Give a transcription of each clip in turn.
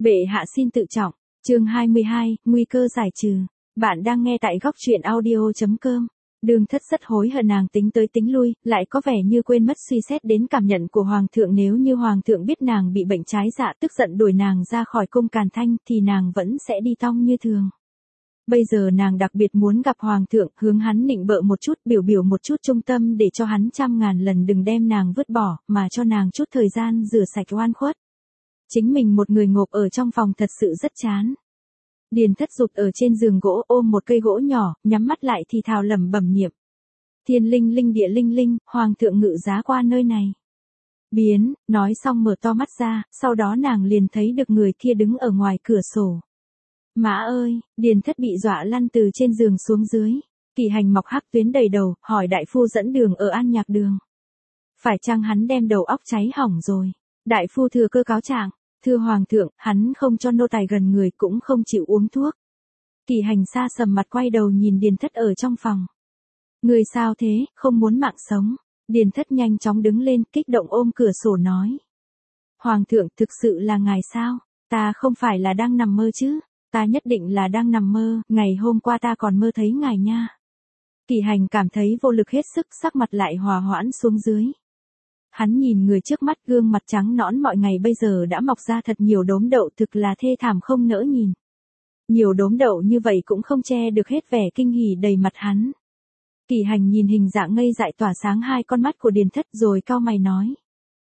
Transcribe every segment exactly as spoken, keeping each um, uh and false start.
Bệ hạ xin tự trọng. Chương hai mươi hai, nguy cơ giải trừ. Bạn đang nghe tại góc truyện audio chấm com. Đường Thất rất hối hận, nàng tính tới tính lui, lại có vẻ như quên mất suy xét đến cảm nhận của hoàng thượng. Nếu như hoàng thượng biết nàng bị bệnh trái dạ, tức giận đuổi nàng ra khỏi cung Càn Thanh, thì nàng vẫn sẽ đi tong như thường. Bây giờ nàng đặc biệt muốn gặp hoàng thượng, hướng hắn nịnh bợ một chút, biểu biểu một chút trung tâm, để cho hắn trăm ngàn lần đừng đem nàng vứt bỏ, mà cho nàng chút thời gian rửa sạch oan khuất. Chính mình một người ngộp ở trong phòng thật sự rất chán. Điền Thất rụt ở trên giường gỗ, ôm một cây gỗ nhỏ, nhắm mắt lại thì thào lẩm bẩm niệm. Thiên linh linh địa linh linh, hoàng thượng ngự giá qua nơi này. Biến, nói xong mở to mắt ra, sau đó nàng liền thấy được người kia đứng ở ngoài cửa sổ. Mã ơi, Điền Thất bị dọa lăn từ trên giường xuống dưới. Kỳ Hành mọc hắc tuyến đầy đầu, hỏi đại phu dẫn đường ở An Nhạc Đường. Phải chăng hắn đem đầu óc cháy hỏng rồi? Đại phu thừa cơ cáo trạng. Thưa hoàng thượng, hắn không cho nô tài gần người, cũng không chịu uống thuốc. Kỳ Hành xa sầm mặt quay đầu nhìn Điền Thất ở trong phòng. Người sao thế, không muốn mạng sống? Điền Thất nhanh chóng đứng lên, kích động ôm cửa sổ nói. Hoàng thượng, thực sự là ngài sao? Ta không phải là đang nằm mơ chứ? Ta nhất định là đang nằm mơ, ngày hôm qua ta còn mơ thấy ngài nha. Kỳ Hành cảm thấy vô lực hết sức, sắc mặt lại hòa hoãn xuống dưới. Hắn nhìn người trước mắt, gương mặt trắng nõn mọi ngày bây giờ đã mọc ra thật nhiều đốm đậu, thực là thê thảm không nỡ nhìn. Nhiều đốm đậu như vậy cũng không che được hết vẻ kinh hỉ đầy mặt hắn. Kỳ Hành nhìn hình dạng ngây dại tỏa sáng hai con mắt của Điền Thất rồi cau mày nói.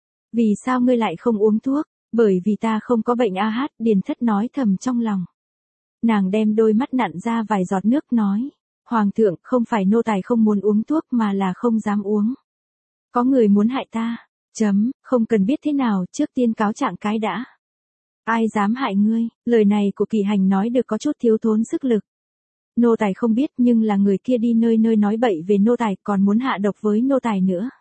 Vì sao ngươi lại không uống thuốc? Bởi vì ta không có bệnh a hát, Điền Thất nói thầm trong lòng. Nàng đem đôi mắt nặn ra vài giọt nước nói. Hoàng thượng, không phải nô tài không muốn uống thuốc mà là không dám uống. Có người muốn hại ta. Chấm, không cần biết thế nào, trước tiên cáo trạng cái đã. Ai dám hại ngươi? Lời này của Kỳ Hành nói được có chút thiếu thốn sức lực. Nô tài không biết, nhưng là người kia đi nơi nơi nói bậy về nô tài, còn muốn hạ độc với nô tài nữa.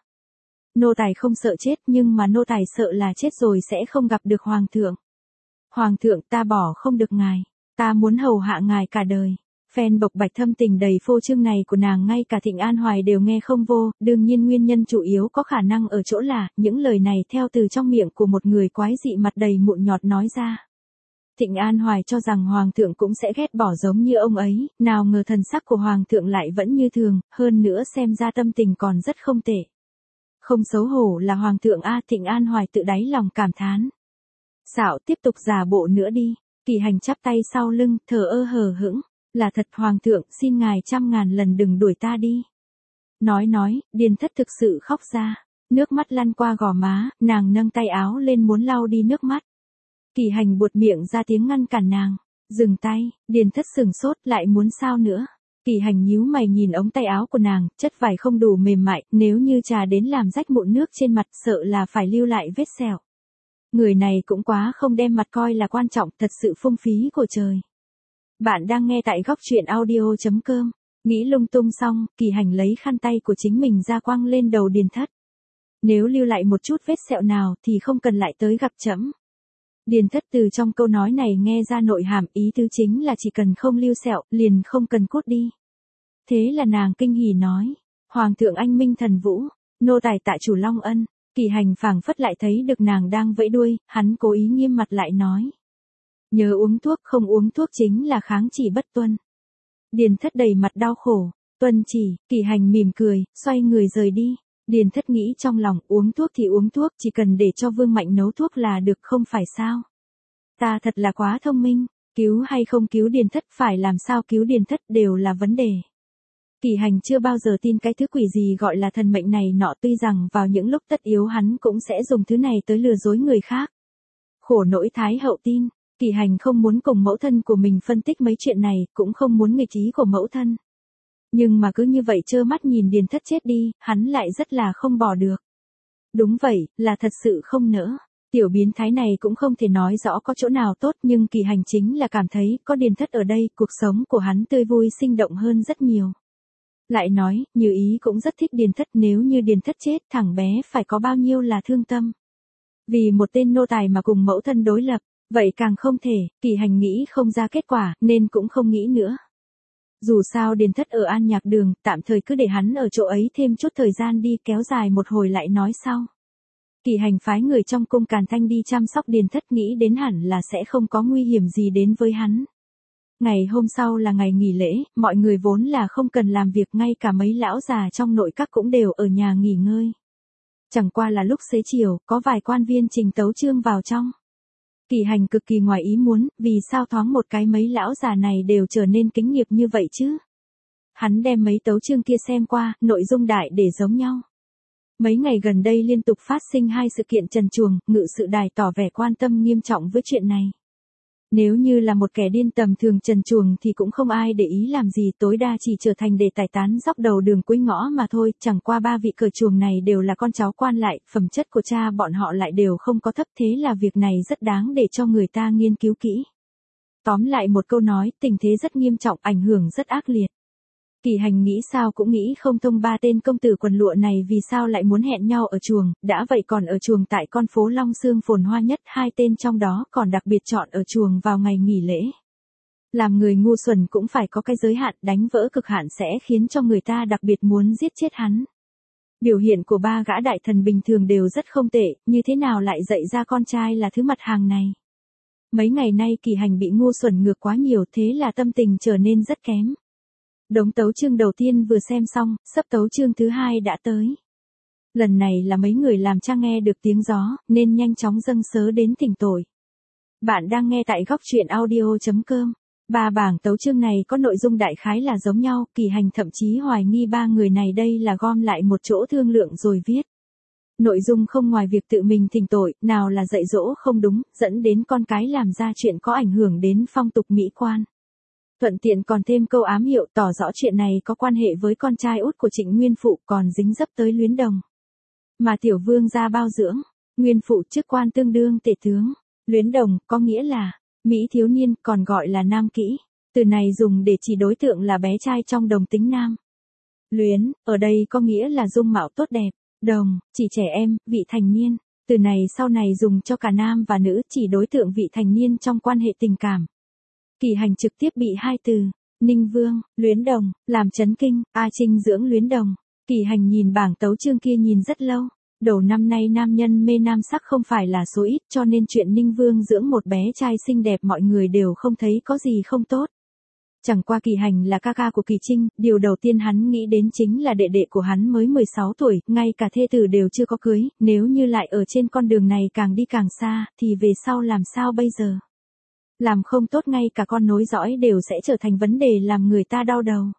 Nô tài không sợ chết, nhưng mà nô tài sợ là chết rồi sẽ không gặp được hoàng thượng. Hoàng thượng, ta bỏ không được ngài. Ta muốn hầu hạ ngài cả đời. Phen bộc bạch thâm tình đầy phô trương này của nàng ngay cả Thịnh An Hoài đều nghe không vô, đương nhiên nguyên nhân chủ yếu có khả năng ở chỗ là, những lời này theo từ trong miệng của một người quái dị mặt đầy mụn nhọt nói ra. Thịnh An Hoài cho rằng hoàng thượng cũng sẽ ghét bỏ giống như ông ấy, nào ngờ thần sắc của hoàng thượng lại vẫn như thường, hơn nữa xem ra tâm tình còn rất không tệ. Không xấu hổ là hoàng thượng a, Thịnh An Hoài tự đáy lòng cảm thán. Xạo, tiếp tục giả bộ nữa đi. Kỳ Hành chắp tay sau lưng, thờ ơ hờ hững. Là thật hoàng thượng, xin ngài trăm ngàn lần đừng đuổi ta đi. Nói nói, Điền Thất thực sự khóc ra. Nước mắt lăn qua gò má, nàng nâng tay áo lên muốn lau đi nước mắt. Kỳ Hành buột miệng ra tiếng ngăn cản nàng. Dừng tay, Điền Thất sừng sốt, lại muốn sao nữa. Kỳ Hành nhíu mày nhìn ống tay áo của nàng, chất vải không đủ mềm mại, nếu như trà đến làm rách mụn nước trên mặt sợ là phải lưu lại vết sẹo. Người này cũng quá không đem mặt coi là quan trọng, thật sự phung phí của trời. Bạn đang nghe tại góc truyện audio chấm com. Nghĩ lung tung xong, Kỳ Hành lấy khăn tay của chính mình ra quăng lên đầu Điền Thất. Nếu lưu lại một chút vết sẹo nào thì không cần lại tới gặp trẫm. Điền Thất từ trong câu nói này nghe ra nội hàm, ý tứ chính là chỉ cần không lưu sẹo, liền không cần cốt đi. Thế là nàng kinh hỉ nói. Hoàng thượng anh minh thần vũ, nô tài tạ chủ Long ân. Kỳ Hành phảng phất lại thấy được nàng đang vẫy đuôi, hắn cố ý nghiêm mặt lại nói. Nhớ uống thuốc, không uống thuốc chính là kháng chỉ bất tuân. Điền Thất đầy mặt đau khổ. Tuân chỉ, Kỳ Hành mỉm cười, xoay người rời đi. Điền Thất nghĩ trong lòng, uống thuốc thì uống thuốc, chỉ cần để cho Vương Mạnh nấu thuốc là được, không phải sao. Ta thật là quá thông minh, cứu hay không cứu Điền Thất, phải làm sao cứu Điền Thất đều là vấn đề. Kỳ Hành chưa bao giờ tin cái thứ quỷ gì gọi là thần mệnh này nọ, tuy rằng vào những lúc tất yếu hắn cũng sẽ dùng thứ này tới lừa dối người khác. Khổ nỗi Thái hậu tin. Kỳ Hành không muốn cùng mẫu thân của mình phân tích mấy chuyện này, cũng không muốn nghịch ý của mẫu thân. Nhưng mà cứ như vậy trơ mắt nhìn Điền Thất chết đi, hắn lại rất là không bỏ được. Đúng vậy, là thật sự không nỡ. Tiểu biến thái này cũng không thể nói rõ có chỗ nào tốt, nhưng Kỳ Hành chính là cảm thấy có Điền Thất ở đây, cuộc sống của hắn tươi vui sinh động hơn rất nhiều. Lại nói, Như Ý cũng rất thích Điền Thất, nếu như Điền Thất chết, thằng bé phải có bao nhiêu là thương tâm. Vì một tên nô tài mà cùng mẫu thân đối lập. Vậy càng không thể, Kỳ Hành nghĩ không ra kết quả, nên cũng không nghĩ nữa. Dù sao Điền Thất ở An Nhạc Đường, tạm thời cứ để hắn ở chỗ ấy thêm chút thời gian đi, kéo dài một hồi lại nói sau. Kỳ Hành phái người trong cung Càn Thanh đi chăm sóc Điền Thất, nghĩ đến hẳn là sẽ không có nguy hiểm gì đến với hắn. Ngày hôm sau là ngày nghỉ lễ, mọi người vốn là không cần làm việc, ngay cả mấy lão già trong nội các cũng đều ở nhà nghỉ ngơi. Chẳng qua là lúc xế chiều, có vài quan viên trình tấu chương vào trong. Kỳ Hành cực kỳ ngoài ý muốn, vì sao thoáng một cái mấy lão già này đều trở nên kính nghiệp như vậy chứ? Hắn đem mấy tấu chương kia xem qua, nội dung đại để giống nhau. Mấy ngày gần đây liên tục phát sinh hai sự kiện trần truồng, ngự sự đài tỏ vẻ quan tâm nghiêm trọng với chuyện này. Nếu như là một kẻ điên tầm thường trần truồng thì cũng không ai để ý làm gì, tối đa chỉ trở thành để tài tán dóc đầu đường cuối ngõ mà thôi. Chẳng qua ba vị cờ truồng này đều là con cháu quan lại, phẩm chất của cha bọn họ lại đều không có thấp, thế là việc này rất đáng để cho người ta nghiên cứu kỹ. Tóm lại một câu nói, tình thế rất nghiêm trọng, ảnh hưởng rất ác liệt. Kỳ Hành nghĩ sao cũng nghĩ không thông, ba tên công tử quần lụa này vì sao lại muốn hẹn nhau ở chuồng, đã vậy còn ở chuồng tại con phố Long Xương phồn hoa nhất, hai tên trong đó còn đặc biệt chọn ở chuồng vào ngày nghỉ lễ. Làm người ngu xuẩn cũng phải có cái giới hạn, đánh vỡ cực hạn sẽ khiến cho người ta đặc biệt muốn giết chết hắn. Biểu hiện của ba gã đại thần bình thường đều rất không tệ, như thế nào lại dạy ra con trai là thứ mặt hàng này. Mấy ngày nay Kỳ Hành bị ngu xuẩn ngược quá nhiều, thế là tâm tình trở nên rất kém. Đống tấu chương đầu tiên vừa xem xong, sắp tấu chương thứ hai đã tới. Lần này là mấy người làm cha nghe được tiếng gió, nên nhanh chóng dâng sớ đến thỉnh tội. Bạn đang nghe tại góc truyện audio chấm com. Ba bảng tấu chương này có nội dung đại khái là giống nhau, Kỳ Hành thậm chí hoài nghi ba người này đây là gom lại một chỗ thương lượng rồi viết. Nội dung không ngoài việc tự mình thỉnh tội, nào là dạy dỗ không đúng, dẫn đến con cái làm ra chuyện có ảnh hưởng đến phong tục mỹ quan. Thuận tiện còn thêm câu ám hiệu tỏ rõ chuyện này có quan hệ với con trai út của Trịnh Nguyên Phụ, còn dính dấp tới Luyến Đồng. Mà tiểu vương gia bao dưỡng, Nguyên Phụ chức quan tương đương tể tướng, Luyến Đồng có nghĩa là mỹ thiếu niên, còn gọi là nam kỹ. Từ này dùng để chỉ đối tượng là bé trai trong đồng tính nam. Luyến, ở đây có nghĩa là dung mạo tốt đẹp, đồng, chỉ trẻ em, vị thành niên. Từ này sau này dùng cho cả nam và nữ, chỉ đối tượng vị thành niên trong quan hệ tình cảm. Kỳ Hành trực tiếp bị hai từ, Ninh Vương, Luyến Đồng, làm chấn kinh. A Trinh dưỡng Luyến Đồng. Kỳ Hành nhìn bảng tấu chương kia nhìn rất lâu. Đầu năm nay nam nhân mê nam sắc không phải là số ít, cho nên chuyện Ninh Vương dưỡng một bé trai xinh đẹp mọi người đều không thấy có gì không tốt. Chẳng qua Kỳ Hành là ca ca của Kỳ Trinh, điều đầu tiên hắn nghĩ đến chính là đệ đệ của hắn mới mười sáu tuổi, ngay cả thê tử đều chưa có cưới, nếu như lại ở trên con đường này càng đi càng xa, thì về sau làm sao bây giờ? Làm không tốt ngay cả con nối dõi đều sẽ trở thành vấn đề làm người ta đau đầu.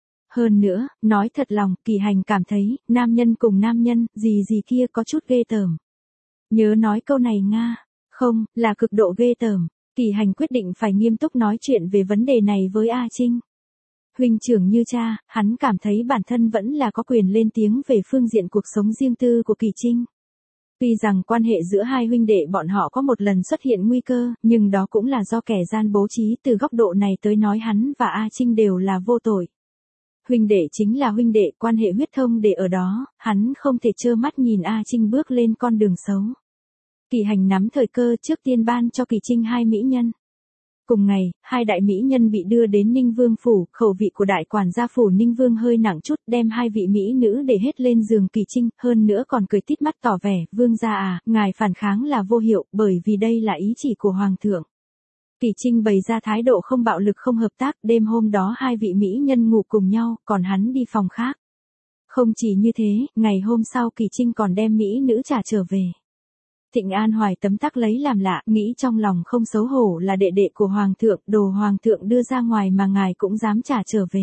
Hơn nữa, nói thật lòng, Kỳ Hành cảm thấy, nam nhân cùng nam nhân, gì gì kia có chút ghê tởm. Nhớ nói câu này nga, không, là cực độ ghê tởm. Kỳ Hành quyết định phải nghiêm túc nói chuyện về vấn đề này với A Trinh. Huynh trưởng như cha, hắn cảm thấy bản thân vẫn là có quyền lên tiếng về phương diện cuộc sống riêng tư của Kỳ Trinh. Tuy rằng quan hệ giữa hai huynh đệ bọn họ có một lần xuất hiện nguy cơ, nhưng đó cũng là do kẻ gian bố trí, từ góc độ này tới nói hắn và A Trinh đều là vô tội. Huynh đệ chính là huynh đệ, quan hệ huyết thông để ở đó, hắn không thể trơ mắt nhìn A Trinh bước lên con đường xấu. Kỳ Hành nắm thời cơ trước tiên ban cho Kỳ Trinh hai mỹ nhân. Cùng ngày, hai đại mỹ nhân bị đưa đến Ninh Vương phủ, khẩu vị của đại quản gia phủ Ninh Vương hơi nặng chút, đem hai vị mỹ nữ để hết lên giường Kỳ Trinh, hơn nữa còn cười tít mắt tỏ vẻ, vương gia à, ngài phản kháng là vô hiệu, bởi vì đây là ý chỉ của hoàng thượng. Kỳ Trinh bày ra thái độ không bạo lực không hợp tác, đêm hôm đó hai vị mỹ nhân ngủ cùng nhau, còn hắn đi phòng khác. Không chỉ như thế, ngày hôm sau Kỳ Trinh còn đem mỹ nữ trả trở về. Thịnh An Hoài tấm tắc lấy làm lạ, nghĩ trong lòng không xấu hổ là đệ đệ của hoàng thượng, đồ hoàng thượng đưa ra ngoài mà ngài cũng dám trả trở về.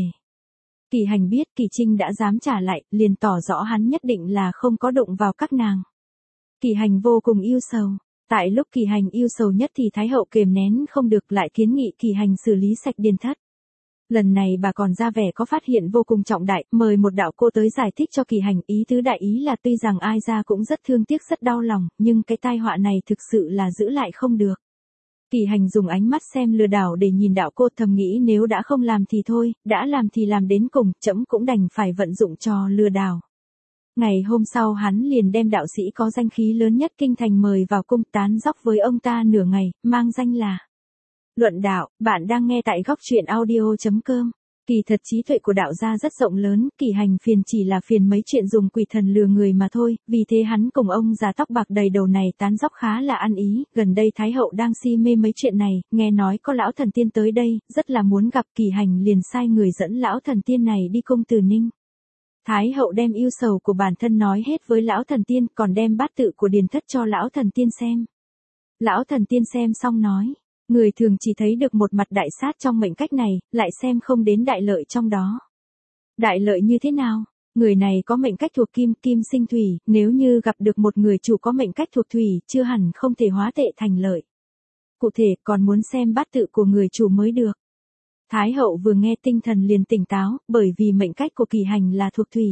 Kỳ Hành biết Kỳ Trinh đã dám trả lại, liền tỏ rõ hắn nhất định là không có đụng vào các nàng. Kỳ Hành vô cùng yêu sầu. Tại lúc Kỳ Hành yêu sầu nhất thì Thái hậu kiềm nén không được, lại kiến nghị Kỳ Hành xử lý sạch Điền Thất. Lần này bà còn ra vẻ có phát hiện vô cùng trọng đại, mời một đạo cô tới giải thích cho Kỳ Hành, ý tứ đại ý là tuy rằng ai ra cũng rất thương tiếc rất đau lòng, nhưng cái tai họa này thực sự là giữ lại không được. Kỳ Hành dùng ánh mắt xem lừa đảo để nhìn đạo cô, thầm nghĩ nếu đã không làm thì thôi, đã làm thì làm đến cùng, trẫm cũng đành phải vận dụng trò lừa đảo. Ngày hôm sau hắn liền đem đạo sĩ có danh khí lớn nhất kinh thành mời vào cung, tán dóc với ông ta nửa ngày, mang danh là Luận Đạo. Bạn đang nghe tại góc truyện audio chấm com. Kỳ thật trí tuệ của đạo gia rất rộng lớn, Kỳ Hành phiền chỉ là phiền mấy chuyện dùng quỷ thần lừa người mà thôi, vì thế hắn cùng ông già tóc bạc đầy đầu này tán dóc khá là ăn ý, gần đây Thái hậu đang si mê mấy chuyện này, nghe nói có lão thần tiên tới đây, rất là muốn gặp Kỳ Hành liền sai người dẫn lão thần tiên này đi cung Từ Ninh. Thái hậu đem ưu sầu của bản thân nói hết với lão thần tiên, còn đem bát tự của Điền Thất cho lão thần tiên xem. Lão thần tiên xem xong nói, người thường chỉ thấy được một mặt đại sát trong mệnh cách này, lại xem không đến đại lợi trong đó. Đại lợi như thế nào? Người này có mệnh cách thuộc kim, kim sinh thủy, nếu như gặp được một người chủ có mệnh cách thuộc thủy, chưa hẳn không thể hóa tệ thành lợi. Cụ thể còn muốn xem bát tự của người chủ mới được. Thái hậu vừa nghe tinh thần liền tỉnh táo, bởi vì mệnh cách của Kỳ Hành là thuộc thủy.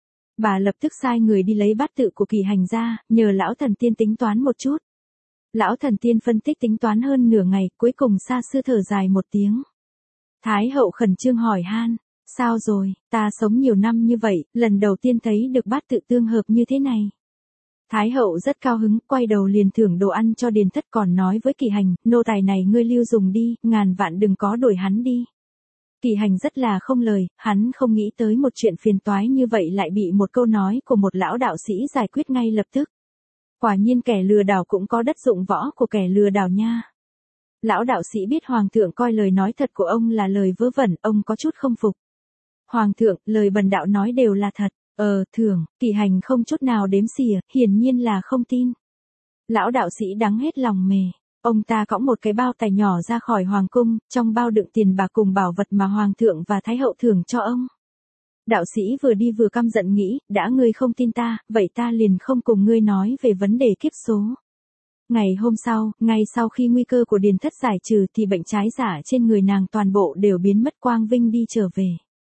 Bà lập tức sai người đi lấy bát tự của Kỳ Hành ra, nhờ lão thần tiên tính toán một chút. Lão thần tiên phân tích tính toán hơn nửa ngày, cuối cùng xa sư thở dài một tiếng. Thái hậu khẩn trương hỏi han, sao rồi, ta sống nhiều năm như vậy, lần đầu tiên thấy được bát tự tương hợp như thế này. Thái hậu rất cao hứng, quay đầu liền thưởng đồ ăn cho Điền Thất, còn nói với Kỳ Hành, nô tài này ngươi lưu dùng đi, ngàn vạn đừng có đổi hắn đi. Kỳ Hành rất là không lời, hắn không nghĩ tới một chuyện phiền toái như vậy lại bị một câu nói của một lão đạo sĩ giải quyết ngay lập tức. Quả nhiên kẻ lừa đảo cũng có đất dụng võ của kẻ lừa đảo nha. Lão đạo sĩ biết hoàng thượng coi lời nói thật của ông là lời vớ vẩn, ông có chút không phục. Hoàng thượng, lời bần đạo nói đều là thật. Ờ, thường, Kỳ Hành không chút nào đếm xỉa, hiển nhiên là không tin. Lão đạo sĩ đắng hết lòng mề. Ông ta cõng một cái bao tài nhỏ ra khỏi hoàng cung, trong bao đựng tiền bạc cùng bảo vật mà hoàng thượng và thái hậu thưởng cho ông. Đạo sĩ vừa đi vừa căm giận nghĩ, đã ngươi không tin ta, vậy ta liền không cùng ngươi nói về vấn đề kiếp số. Ngày hôm sau, ngay sau khi nguy cơ của Điền Thất giải trừ thì bệnh trái giả trên người nàng toàn bộ đều biến mất, quang vinh đi trở về.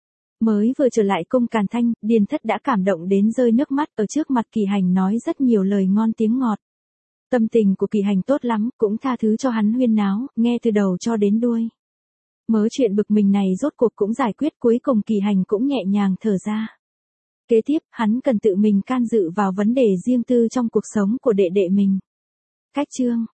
Mới vừa trở lại cung Càn Thanh, Điền Thất đã cảm động đến rơi nước mắt, ở trước mặt Kỳ Hành nói rất nhiều lời ngon tiếng ngọt. Tâm tình của Kỳ Hành tốt lắm, cũng tha thứ cho hắn huyên náo, nghe từ đầu cho đến đuôi. Mớ chuyện bực mình này rốt cuộc cũng giải quyết, cuối cùng Kỳ Hành cũng nhẹ nhàng thở ra. Kế tiếp, hắn cần tự mình can dự vào vấn đề riêng tư trong cuộc sống của đệ đệ mình. Cách chương